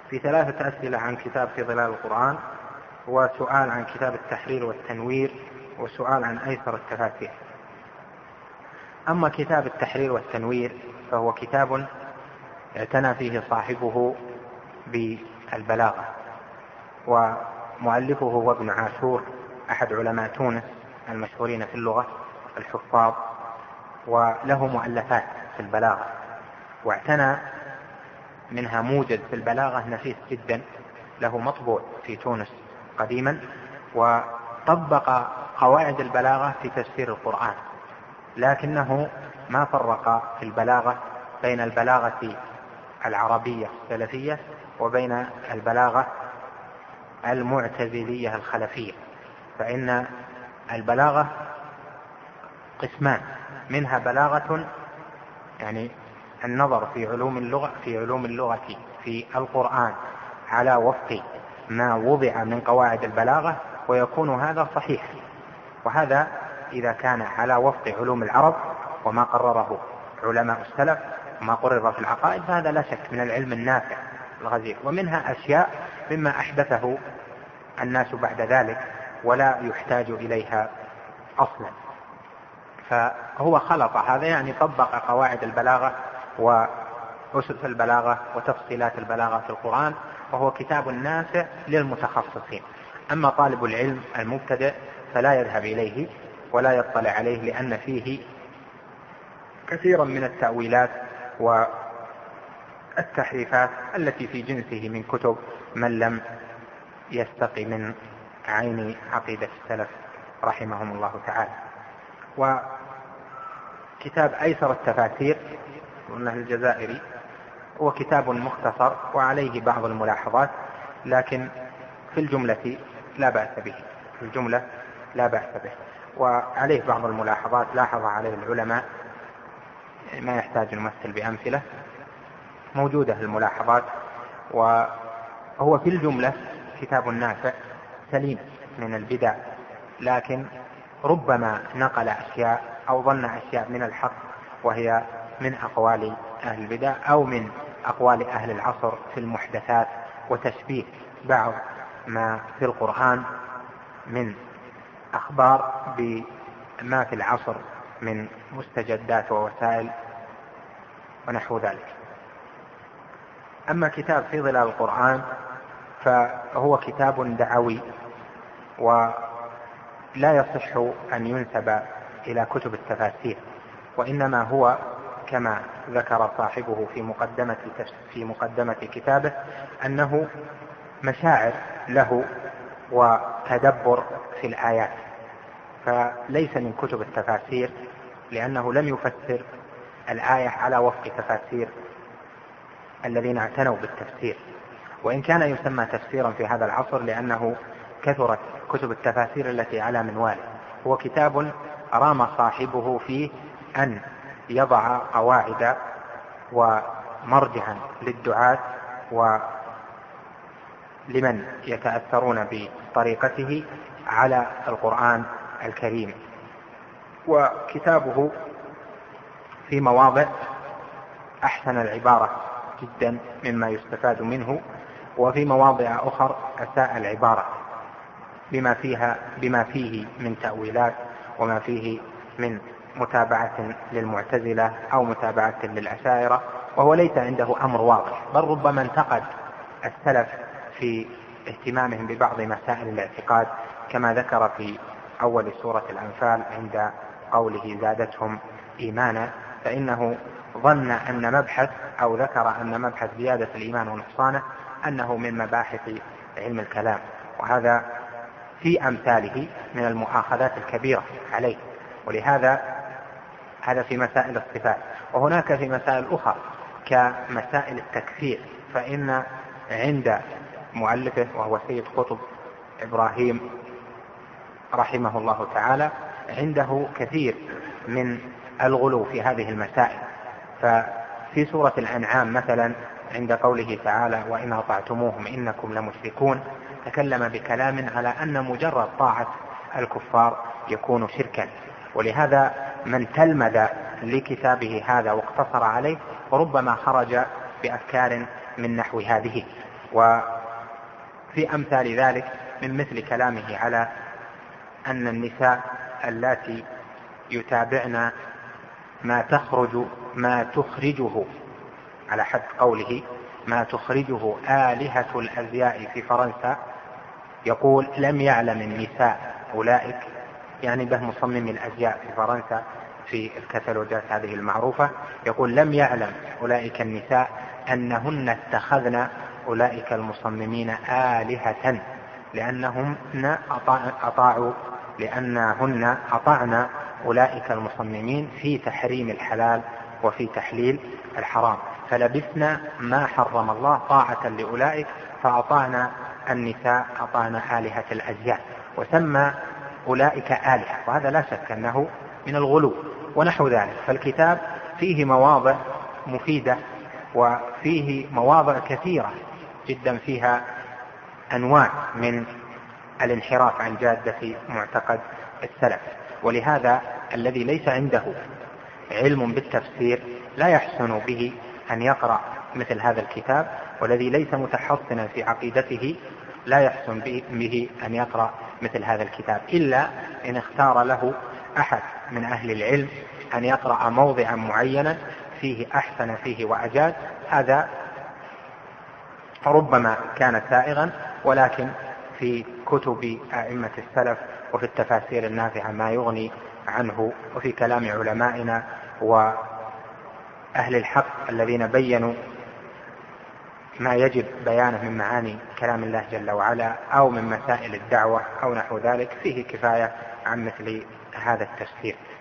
في 3 أسئلة عن كتاب في ظلال القرآن، وسؤال عن كتاب التحرير والتنوير، وسؤال عن أيسر التفاسير. أما كتاب التحرير والتنوير فهو كتاب اعتنى فيه صاحبه بالبلاغة، ومؤلفه هو ابن عاشور أحد علماء تونس المشهورين في اللغة الحفاظ، وله مؤلفات في البلاغة، واعتنى منها موجز في البلاغة نفيس جدا، له مطبوع في تونس قديما، وطبق قواعد البلاغة في تفسير القرآن، لكنه ما فرق في البلاغة بين البلاغة العربية السلفية وبين البلاغة المعتزلية الخلفية. فإن البلاغة قسمان، منها بلاغة يعني النظر في علوم اللغة في القرآن على وفق ما وضع من قواعد البلاغة، ويكون هذا صحيح، وهذا إذا كان على وفق علوم العرب وما قرره علماء السلف وما قرر في العقائد، فهذا لا شك من العلم النافع الغزير. ومنها أشياء مما أحدثه الناس بعد ذلك ولا يحتاج إليها أصلا، فهو خلط هذا، يعني طبق قواعد البلاغة وأسس البلاغة وتفصيلات البلاغة في القرآن، وهو كتاب نافع للمتخصصين. أما طالب العلم المبتدئ فلا يذهب إليه ولا يطلع عليه، لأن فيه كثيرا من التأويلات والتحريفات التي في جنسه من كتب من لم يستقي من عين عقيدة السلف رحمهم الله تعالى. وكتاب أيسر التفاسير قلنا الجزائري هو كتاب مختصر وعليه بعض الملاحظات، لكن في الجملة لا بأس به، وعليه بعض الملاحظات لاحظ عليه العلماء، ما يحتاج نمثل بأمثلة، موجودة الملاحظات. وهو في الجملة كتاب نافع سليم من البدع، لكن ربما نقل أشياء أو ظن أشياء من الحق وهي من أقوال أهل البدع أو من أقوال أهل العصر في المحدثات، وتشبيه بعض ما في القرآن من أخبار بما في العصر من مستجدات ووسائل ونحو ذلك. أما كتاب في ظلال القرآن فهو كتاب دعوي، ولا يصح أن ينسب إلى كتب التفاسير، وإنما هو كما ذكر صاحبه في مقدمة كتابه أنه مشاعر له وتدبر في الآيات، فليس من كتب التفاسير، لأنه لم يفسر الآية على وفق تفاسير الذين اعتنوا بالتفسير، وإن كان يسمى تفسيرا في هذا العصر لأنه كثرت كتب التفاسير التي على منواله. هو كتاب رام صاحبه فيه أن يضع قواعد ومرجعا للدعاة ولمن يتأثرون بطريقته على القرآن الكريم. وكتابه في مواضع أحسن العبارة جدا مما يستفاد منه، وفي مواضع أخر أساء العبارة بما فيه من تأويلات وما فيه من متابعة للمعتزلة أو متابعة للأشاعرة، وهو ليس عنده أمر واضح، بل ربما انتقد السلف في اهتمامهم ببعض مسائل الاعتقاد، كما ذكر في أول سورة الأنفال عند قوله زادتهم إيمانا، فإنه ظن أن مبحث أو ذكر أن مبحث زيادة الإيمان ونقصانه أنه من مباحث علم الكلام، وهذا في أمثاله من المؤاخذات الكبيرة عليه. ولهذا هذا في مسائل الصفات. وهناك في مسائل أخرى كمسائل التكفير، فإن عند مؤلفه وهو سيد قطب إبراهيم رحمه الله تعالى عنده كثير من الغلو في هذه المسائل. ففي سورة الأنعام مثلا عند قوله تعالى وإن أطعتموهم إنكم لمشركون، تكلم بكلام على أن مجرد طاعة الكفار يكون شركا، ولهذا من تلمذ لكتابه هذا واقتصر عليه ربما خرج بأفكار من نحو هذه. وفي أمثال ذلك من مثل كلامه على أن النساء اللاتي يتابعن ما تخرجه على حد قوله ما تخرجه آلهة الأزياء في فرنسا، يقول لم يعلم النساء أولئك، يعني به مصمم الأزياء في فرنسا في الكتالوجات هذه المعروفة، يقول لم يعلم أولئك النساء أنهن اتخذن أولئك المصممين آلهة لأنهن أطعن أولئك المصممين في تحريم الحلال وفي تحليل الحرام، فلبثنا ما حرم الله طاعة لأولئك، فأطعنا النساء أطعنا آلهة الأزياء، وسمى أولئك آلهة، وهذا لا شك أنه من الغلو ونحو ذلك. فالكتاب فيه مواضع مفيدة وفيه مواضع كثيرة جدا فيها أنواع من الانحراف عن جادة معتقد السلف، ولهذا الذي ليس عنده علم بالتفسير لا يحسن به أن يقرأ مثل هذا الكتاب، والذي ليس متحصنا في عقيدته لا يحسن به أن يقرأ مثل هذا الكتاب، إلا إن اختار له أحد من أهل العلم أن يقرأ موضعا معينا فيه أحسن فيه وأجاد، هذا ربما كان سائغا، ولكن في كتب أئمة السلف وفي التفاسير النافعة ما يغني عنه، وفي كلام علمائنا وأهل الحق الذين بينوا ما يجب بيانه من معاني كلام الله جل وعلا أو من مسائل الدعوة أو نحو ذلك، فيه كفاية عن مثل هذا التفسير.